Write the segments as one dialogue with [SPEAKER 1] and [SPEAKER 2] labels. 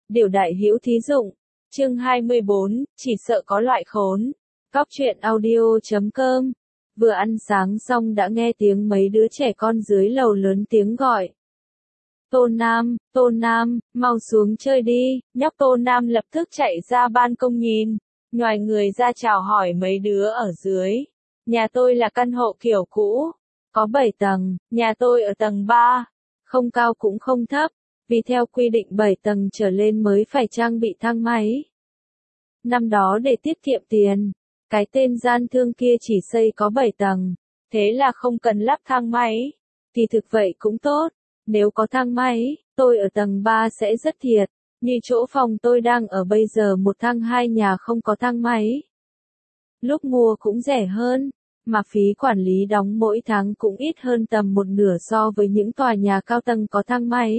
[SPEAKER 1] Điều đại hữu thí dụng. Chương 24, chỉ sợ có loại khốn. Cóc truyện audio.com. Vừa ăn sáng xong đã nghe tiếng mấy đứa trẻ con dưới lầu lớn tiếng gọi. Tô Nam, mau xuống chơi đi. Nhóc Tô Nam lập tức chạy ra ban công nhìn, nhoài người ra chào hỏi mấy đứa ở dưới. Nhà tôi là căn hộ kiểu cũ, có 7 tầng, nhà tôi ở tầng 3, không cao cũng không thấp, vì theo quy định 7 tầng trở lên mới phải trang bị thang máy. Năm đó để tiết kiệm tiền, cái tên gian thương kia chỉ xây có 7 tầng, thế là không cần lắp thang máy. Thì thực vậy cũng tốt, nếu có thang máy, tôi ở tầng 3 sẽ rất thiệt, như chỗ phòng tôi đang ở bây giờ một thang 2 nhà không có thang máy. Lúc mua cũng rẻ hơn, mà phí quản lý đóng mỗi tháng cũng ít hơn tầm một nửa so với những tòa nhà cao tầng có thang máy.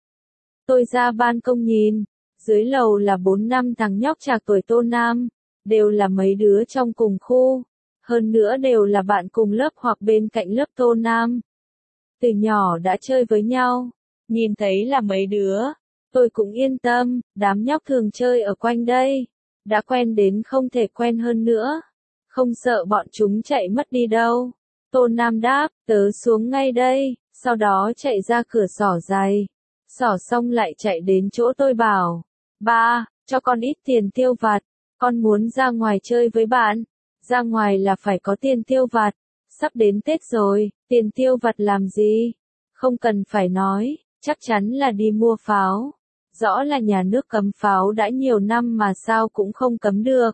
[SPEAKER 1] Tôi ra ban công nhìn, dưới lầu là 4-5 thằng nhóc trạc tuổi Tô Nam, đều là mấy đứa trong cùng khu, hơn nữa đều là bạn cùng lớp hoặc bên cạnh lớp Tô Nam. Từ nhỏ đã chơi với nhau, nhìn thấy là mấy đứa, tôi cũng yên tâm, đám nhóc thường chơi ở quanh đây, đã quen đến không thể quen hơn nữa, không sợ bọn chúng chạy mất đi đâu. Tô Nam đáp, tớ xuống ngay đây, sau đó chạy ra cửa xỏ giày, xỏ xong lại chạy đến chỗ tôi bảo, ba, cho con ít tiền tiêu vặt, con muốn ra ngoài chơi với bạn, ra ngoài là phải có tiền tiêu vặt, sắp đến Tết rồi, tiền tiêu vặt làm gì? Không cần phải nói, chắc chắn là đi mua pháo, rõ là nhà nước cấm pháo đã nhiều năm mà sao cũng không cấm được.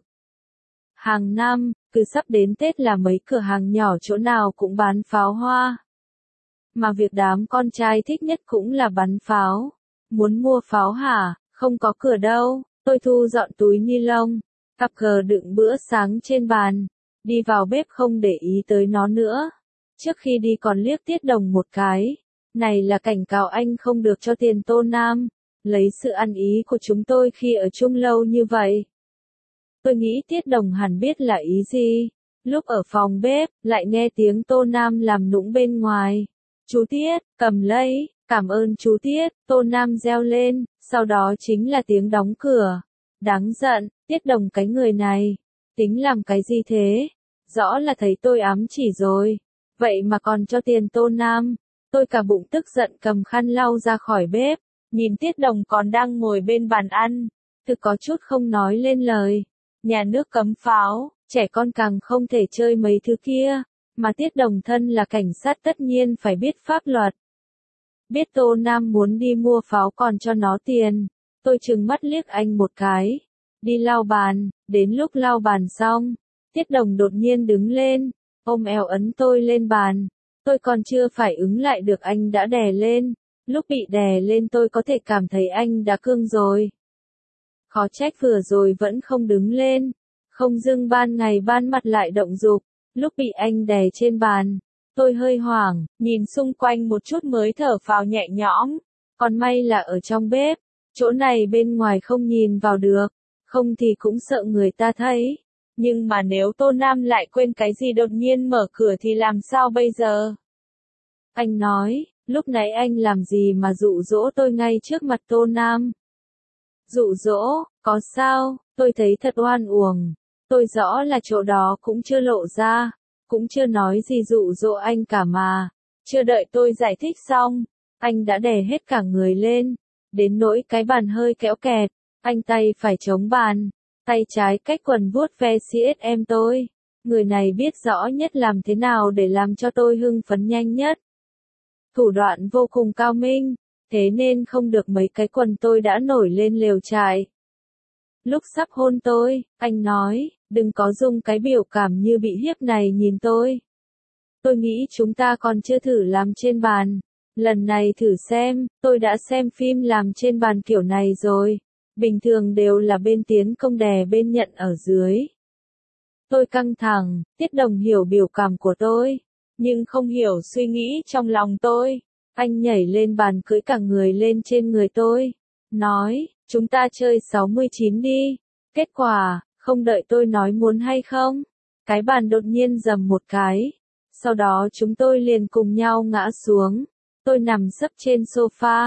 [SPEAKER 1] Hàng năm, cứ sắp đến Tết là mấy cửa hàng nhỏ chỗ nào cũng bán pháo hoa. Mà việc đám con trai thích nhất cũng là bắn pháo. Muốn mua pháo hả? Không có cửa đâu. Tôi thu dọn túi ni lông, cặp cờ đựng bữa sáng trên bàn, đi vào bếp không để ý tới nó nữa. Trước khi đi còn liếc Tiết Đồng một cái. Này là cảnh cáo anh không được cho tiền Tô Nam, lấy sự ăn ý của chúng tôi khi ở chung lâu như vậy. Tôi nghĩ Tiết Đồng hẳn biết là ý gì. Lúc ở phòng bếp, lại nghe tiếng Tô Nam làm nũng bên ngoài. Chú Tiết, cầm lấy, cảm ơn chú Tiết, Tô Nam reo lên, sau đó chính là tiếng đóng cửa. Đáng giận, Tiết Đồng cái người này, tính làm cái gì thế? Rõ là thấy tôi ám chỉ rồi, vậy mà còn cho tiền Tô Nam. Tôi cả bụng tức giận cầm khăn lau ra khỏi bếp, nhìn Tiết Đồng còn đang ngồi bên bàn ăn, thực có chút không nói lên lời. Nhà nước cấm pháo, trẻ con càng không thể chơi mấy thứ kia, mà Tiết Đồng thân là cảnh sát tất nhiên phải biết pháp luật. Biết Tô Nam muốn đi mua pháo còn cho nó tiền, tôi trừng mắt liếc anh một cái, đi lau bàn, đến lúc lau bàn xong, Tiết Đồng đột nhiên đứng lên, ôm eo ấn tôi lên bàn, tôi còn chưa phải ứng lại được anh đã đè lên, lúc bị đè lên tôi có thể cảm thấy anh đã cương rồi. Khó trách vừa rồi vẫn không đứng lên, không dưng ban ngày ban mặt lại động dục, lúc bị anh đè trên bàn, tôi hơi hoảng, nhìn xung quanh một chút mới thở phào nhẹ nhõm, còn may là ở trong bếp, chỗ này bên ngoài không nhìn vào được, không thì cũng sợ người ta thấy, nhưng mà nếu Tô Nam lại quên cái gì đột nhiên mở cửa thì làm sao bây giờ? Anh nói, lúc nãy anh làm gì mà dụ dỗ tôi ngay trước mặt Tô Nam? Dụ dỗ, có sao, tôi thấy thật oan uổng, tôi rõ là chỗ đó cũng chưa lộ ra, cũng chưa nói gì dụ dỗ anh cả mà, chưa đợi tôi giải thích xong, anh đã đè hết cả người lên, đến nỗi cái bàn hơi kéo kẹt, anh tay phải chống bàn, tay trái cách quần vuốt ve CSM tôi, người này biết rõ nhất làm thế nào để làm cho tôi hưng phấn nhanh nhất. Thủ đoạn vô cùng cao minh. Thế nên không được mấy cái quần tôi đã nổi lên lều trại. Lúc sắp hôn tôi, anh nói, đừng có dùng cái biểu cảm như bị hiếp này nhìn tôi. Tôi nghĩ chúng ta còn chưa thử làm trên bàn. Lần này thử xem, tôi đã xem phim làm trên bàn kiểu này rồi. Bình thường đều là bên tiến công đè bên nhận ở dưới. Tôi căng thẳng, Tiết Đồng hiểu biểu cảm của tôi, nhưng không hiểu suy nghĩ trong lòng tôi. Anh nhảy lên bàn cưỡi cả người lên trên người tôi, nói, chúng ta chơi 69 đi. Kết quả, không đợi tôi nói muốn hay không, cái bàn đột nhiên rầm một cái, sau đó chúng tôi liền cùng nhau ngã xuống, tôi nằm sấp trên sofa,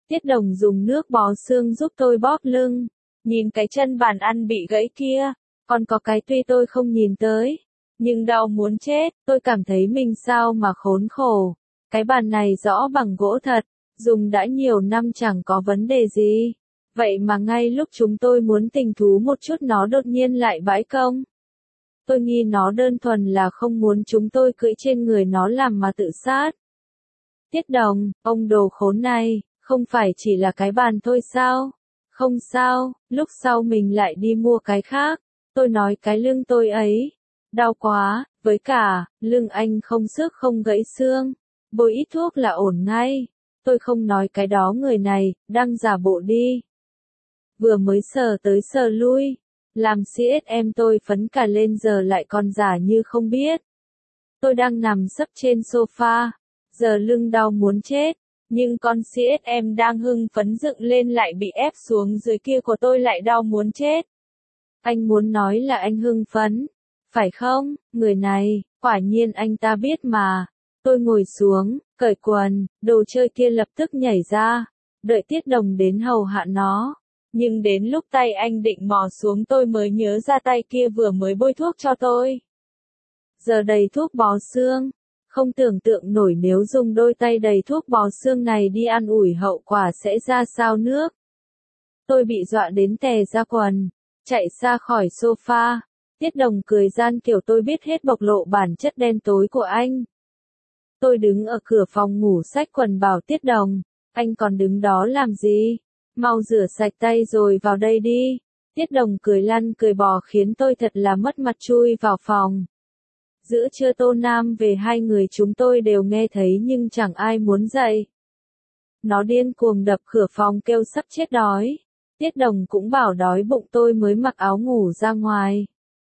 [SPEAKER 1] Tiết Đồng dùng nước bó xương giúp tôi bóp lưng. Nhìn cái chân bàn ăn bị gãy kia, còn có cái tuy tôi không nhìn tới, nhưng đau muốn chết, tôi cảm thấy mình sao mà khốn khổ. Cái bàn này rõ bằng gỗ thật, dùng đã nhiều năm chẳng có vấn đề gì. Vậy mà ngay lúc chúng tôi muốn tình thú một chút nó đột nhiên lại bãi công. Tôi nghi nó đơn thuần là không muốn chúng tôi cưỡi trên người nó làm mà tự sát. Tiết Đồng, ông đồ khốn này, không phải chỉ là cái bàn thôi sao? Không sao, lúc sau mình lại đi mua cái khác. Tôi nói cái lưng tôi ấy, đau quá, với cả, lưng anh không xước không gãy xương. Bôi ít thuốc là ổn ngay. Tôi không nói cái đó người này, đang giả bộ đi. Vừa mới sờ tới sờ lui. Làm CSM tôi phấn cả lên giờ lại còn giả như không biết. Tôi đang nằm sấp trên sofa, giờ lưng đau muốn chết, nhưng con CSM đang hưng phấn dựng lên lại bị ép xuống dưới kia của tôi lại đau muốn chết. Anh muốn nói là anh hưng phấn, phải không, người này, quả nhiên anh ta biết mà. Tôi ngồi xuống, cởi quần, đồ chơi kia lập tức nhảy ra, đợi Tiết Đồng đến hầu hạ nó. Nhưng đến lúc tay anh định mò xuống tôi mới nhớ ra tay kia vừa mới bôi thuốc cho tôi. Giờ đầy thuốc bó xương, không tưởng tượng nổi nếu dùng đôi tay đầy thuốc bó xương này đi ăn ủi hậu quả sẽ ra sao nước. Tôi bị dọa đến tè ra quần, chạy ra khỏi sofa. Tiết Đồng cười gian kiểu tôi biết hết bộc lộ bản chất đen tối của anh. Tôi đứng ở cửa phòng ngủ xách quần bảo Tiết Đồng, anh còn đứng đó làm gì? Mau rửa sạch tay rồi vào đây đi. Tiết Đồng cười lăn cười bò khiến tôi thật là mất mặt chui vào phòng. Giữa trưa Tô Nam về hai người chúng tôi đều nghe thấy nhưng chẳng ai muốn dậy. Nó điên cuồng đập cửa phòng kêu sắp chết đói. Tiết Đồng cũng bảo đói bụng tôi mới mặc áo ngủ ra ngoài.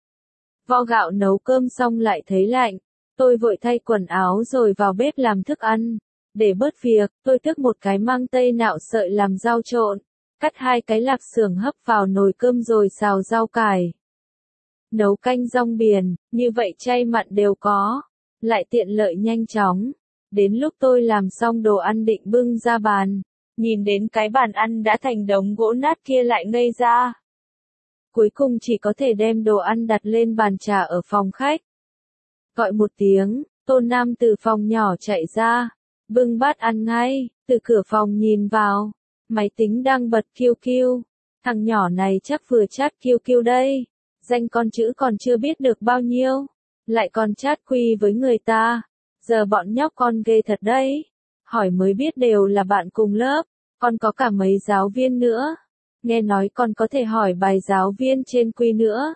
[SPEAKER 1] Vo gạo nấu cơm xong lại thấy lạnh. Tôi vội thay quần áo rồi vào bếp làm thức ăn. Để bớt việc, tôi tước một cái măng tây nạo sợi làm rau trộn. Cắt hai cái lạp xưởng hấp vào nồi cơm rồi xào rau cải. Nấu canh rong biển, như vậy chay mặn đều có. Lại tiện lợi nhanh chóng. Đến lúc tôi làm xong đồ ăn định bưng ra bàn. Nhìn đến cái bàn ăn đã thành đống gỗ nát kia lại ngây ra. Cuối cùng chỉ có thể đem đồ ăn đặt lên bàn trà ở phòng khách. Gọi một tiếng, Tô Nam từ phòng nhỏ chạy ra. Bưng bát ăn ngay, từ cửa phòng nhìn vào. Máy tính đang bật kiu kiu. Thằng nhỏ này chắc vừa chat kiu kiu đây. Danh con chữ còn chưa biết được bao nhiêu. Lại còn chat quy với người ta. Giờ bọn nhóc con ghê thật đấy. Hỏi mới biết đều là bạn cùng lớp. Còn có cả mấy giáo viên nữa. Nghe nói còn có thể hỏi bài giáo viên trên quy nữa.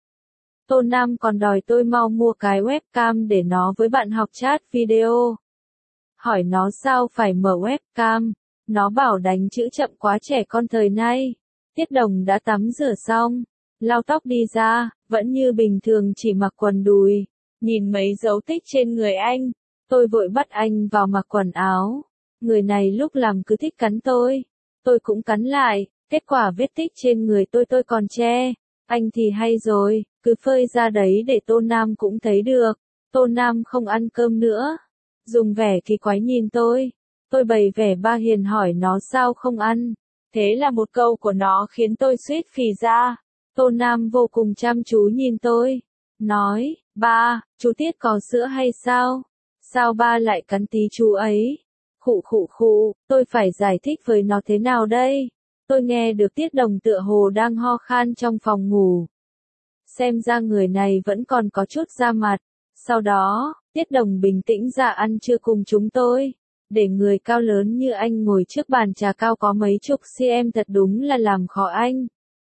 [SPEAKER 1] Tô Nam còn đòi tôi mau mua cái webcam để nó với bạn học chat video. Hỏi nó sao phải mở webcam. Nó bảo đánh chữ chậm quá trẻ con thời nay. Tiết Đồng đã tắm rửa xong, lau tóc đi ra, vẫn như bình thường chỉ mặc quần đùi. Nhìn mấy dấu tích trên người anh, tôi vội bắt anh vào mặc quần áo. Người này lúc làm cứ thích cắn tôi cũng cắn lại, kết quả vết tích trên người tôi còn che. Anh thì hay rồi, cứ phơi ra đấy để Tô Nam cũng thấy được. Tô Nam không ăn cơm nữa, dùng vẻ kỳ quái nhìn tôi. Tôi bày vẻ ba hiền hỏi nó sao không ăn. Thế là một câu của nó khiến tôi suýt phì ra. Tô Nam vô cùng chăm chú nhìn tôi. Nói, ba, chú Tiết có sữa hay sao? Sao ba lại cắn tí chú ấy? Khụ khụ khụ, tôi phải giải thích với nó thế nào đây? Tôi nghe được Tiết Đồng tựa hồ đang ho khan trong phòng ngủ. Xem ra người này vẫn còn có chút da mặt. Sau đó, Tiết Đồng bình tĩnh ra ăn trưa cùng chúng tôi. Để người cao lớn như anh ngồi trước bàn trà cao có mấy chục cm thật đúng là làm khó anh.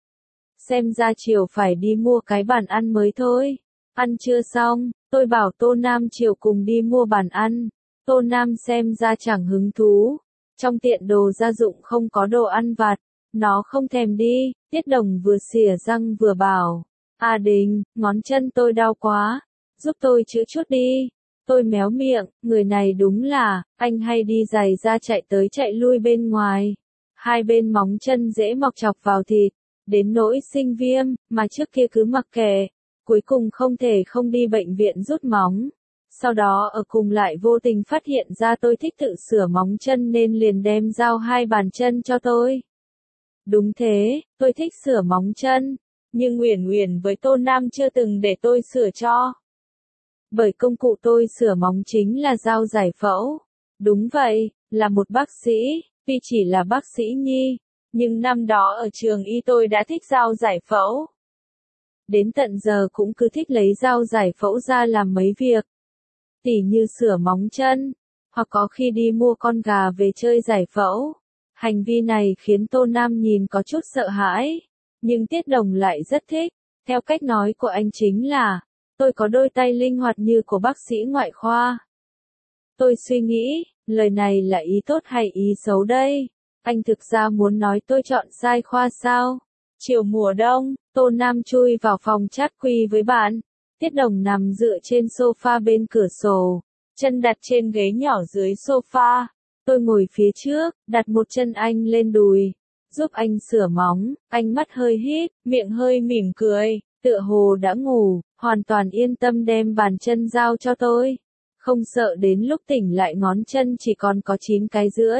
[SPEAKER 1] Xem ra chiều phải đi mua cái bàn ăn mới thôi. Ăn trưa xong, tôi bảo Tô Nam chiều cùng đi mua bàn ăn. Tô Nam xem ra chẳng hứng thú. Trong tiện đồ gia dụng không có đồ ăn vặt. Nó không thèm đi. Tiết Đồng vừa xỉa răng vừa bảo. À Đình, ngón chân tôi đau quá. Giúp tôi chữa chút đi. Tôi méo miệng, người này đúng là, anh hay đi giày ra chạy tới chạy lui bên ngoài. Hai bên móng chân dễ mọc chọc vào thịt, đến nỗi sinh viêm, mà trước kia cứ mặc kệ. Cuối cùng không thể không đi bệnh viện rút móng. Sau đó ở cùng lại vô tình phát hiện ra tôi thích tự sửa móng chân nên liền đem giao 2 bàn chân cho tôi. Đúng thế, tôi thích sửa móng chân, nhưng Uyển Uyển với Tô Nam chưa từng để tôi sửa cho. Bởi công cụ tôi sửa móng chính là dao giải phẫu. Đúng vậy, là một bác sĩ, tuy chỉ là bác sĩ nhi, nhưng năm đó ở trường y tôi đã thích dao giải phẫu. Đến tận giờ cũng cứ thích lấy dao giải phẫu ra làm mấy việc. Tỉ như sửa móng chân, hoặc có khi đi mua con gà về chơi giải phẫu. Hành vi này khiến Tô Nam nhìn có chút sợ hãi, nhưng Tiết Đồng lại rất thích. Theo cách nói của anh chính là, tôi có đôi tay linh hoạt như của bác sĩ ngoại khoa. Tôi suy nghĩ, lời này là ý tốt hay ý xấu đây? Anh thực ra muốn nói tôi chọn sai khoa sao? Chiều mùa đông, Tô Nam chui vào phòng chat quy với bạn. Tiết Đồng nằm dựa trên sofa bên cửa sổ, chân đặt trên ghế nhỏ dưới sofa. Tôi ngồi phía trước, đặt một chân anh lên đùi, giúp anh sửa móng. Anh mắt hơi híp, miệng hơi mỉm cười, tựa hồ đã ngủ, hoàn toàn yên tâm đem bàn chân giao cho tôi. Không sợ đến lúc tỉnh lại ngón chân chỉ còn có 9 cái rưỡi.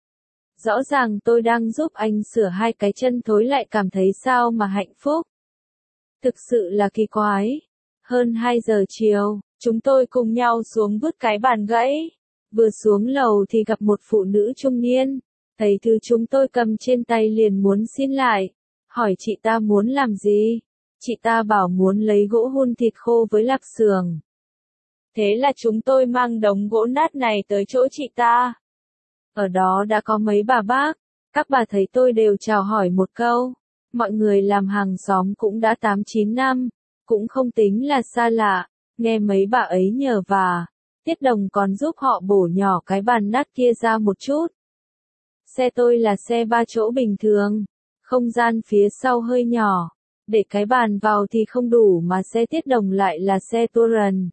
[SPEAKER 1] Rõ ràng tôi đang giúp anh sửa 2 cái chân thối lại cảm thấy sao mà hạnh phúc. Thực sự là kỳ quái. Hơn 2 giờ chiều, chúng tôi cùng nhau xuống vứt cái bàn gãy. Vừa xuống lầu thì gặp một phụ nữ trung niên. Thấy thứ chúng tôi cầm trên tay liền muốn xin lại. Hỏi chị ta muốn làm gì? Chị ta bảo muốn lấy gỗ hun thịt khô với lạp xưởng. Thế là chúng tôi mang đống gỗ nát này tới chỗ chị ta. Ở đó đã có mấy bà bác. Các bà thấy tôi đều chào hỏi một câu. Mọi người làm hàng xóm cũng đã 8-9 năm. Cũng không tính là xa lạ. Nghe mấy bà ấy nhờ vả. Tiết Đồng còn giúp họ bổ nhỏ cái bàn nát kia ra một chút. Xe tôi là xe 3 chỗ bình thường. Không gian phía sau hơi nhỏ. Để cái bàn vào thì không đủ mà xe Tiết Đồng lại là xe Touran.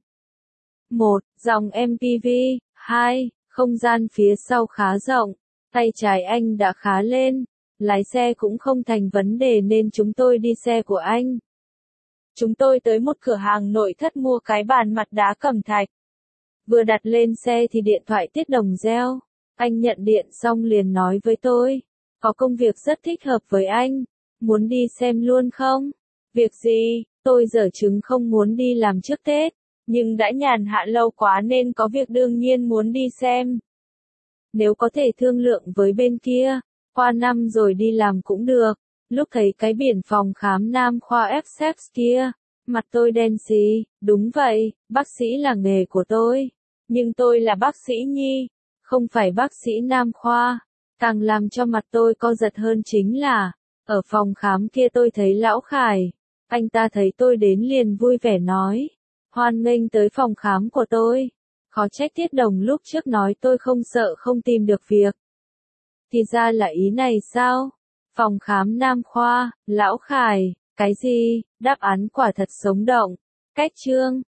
[SPEAKER 1] 1. Dòng MPV. 2. Không gian phía sau khá rộng. Tay trái anh đã khá lên. Lái xe cũng không thành vấn đề nên chúng tôi đi xe của anh. Chúng tôi tới một cửa hàng nội thất mua cái bàn mặt đá cẩm thạch. Vừa đặt lên xe thì điện thoại Tiết Đồng reo. Anh nhận điện xong liền nói với tôi. Có công việc rất thích hợp với anh. Muốn đi xem luôn không? Việc gì? Tôi dở chứng không muốn đi làm trước Tết. Nhưng đã nhàn hạ lâu quá nên có việc đương nhiên muốn đi xem. Nếu có thể thương lượng với bên kia, qua năm rồi đi làm cũng được. Lúc thấy cái biển phòng khám nam khoa FSEPS kia, mặt tôi đen xì. Đúng vậy, bác sĩ là nghề của tôi. Nhưng tôi là bác sĩ nhi, không phải bác sĩ nam khoa. Càng làm cho mặt tôi co giật hơn chính là, ở phòng khám kia tôi thấy Lão Khải. Anh ta thấy tôi đến liền vui vẻ nói. Hoan nghênh tới phòng khám của tôi. Khó trách Tiết Đồng lúc trước nói tôi không sợ không tìm được việc. Thì ra là ý này sao? Phòng khám nam khoa, Lão Khải, cái gì? Đáp án quả thật sống động. Cách chương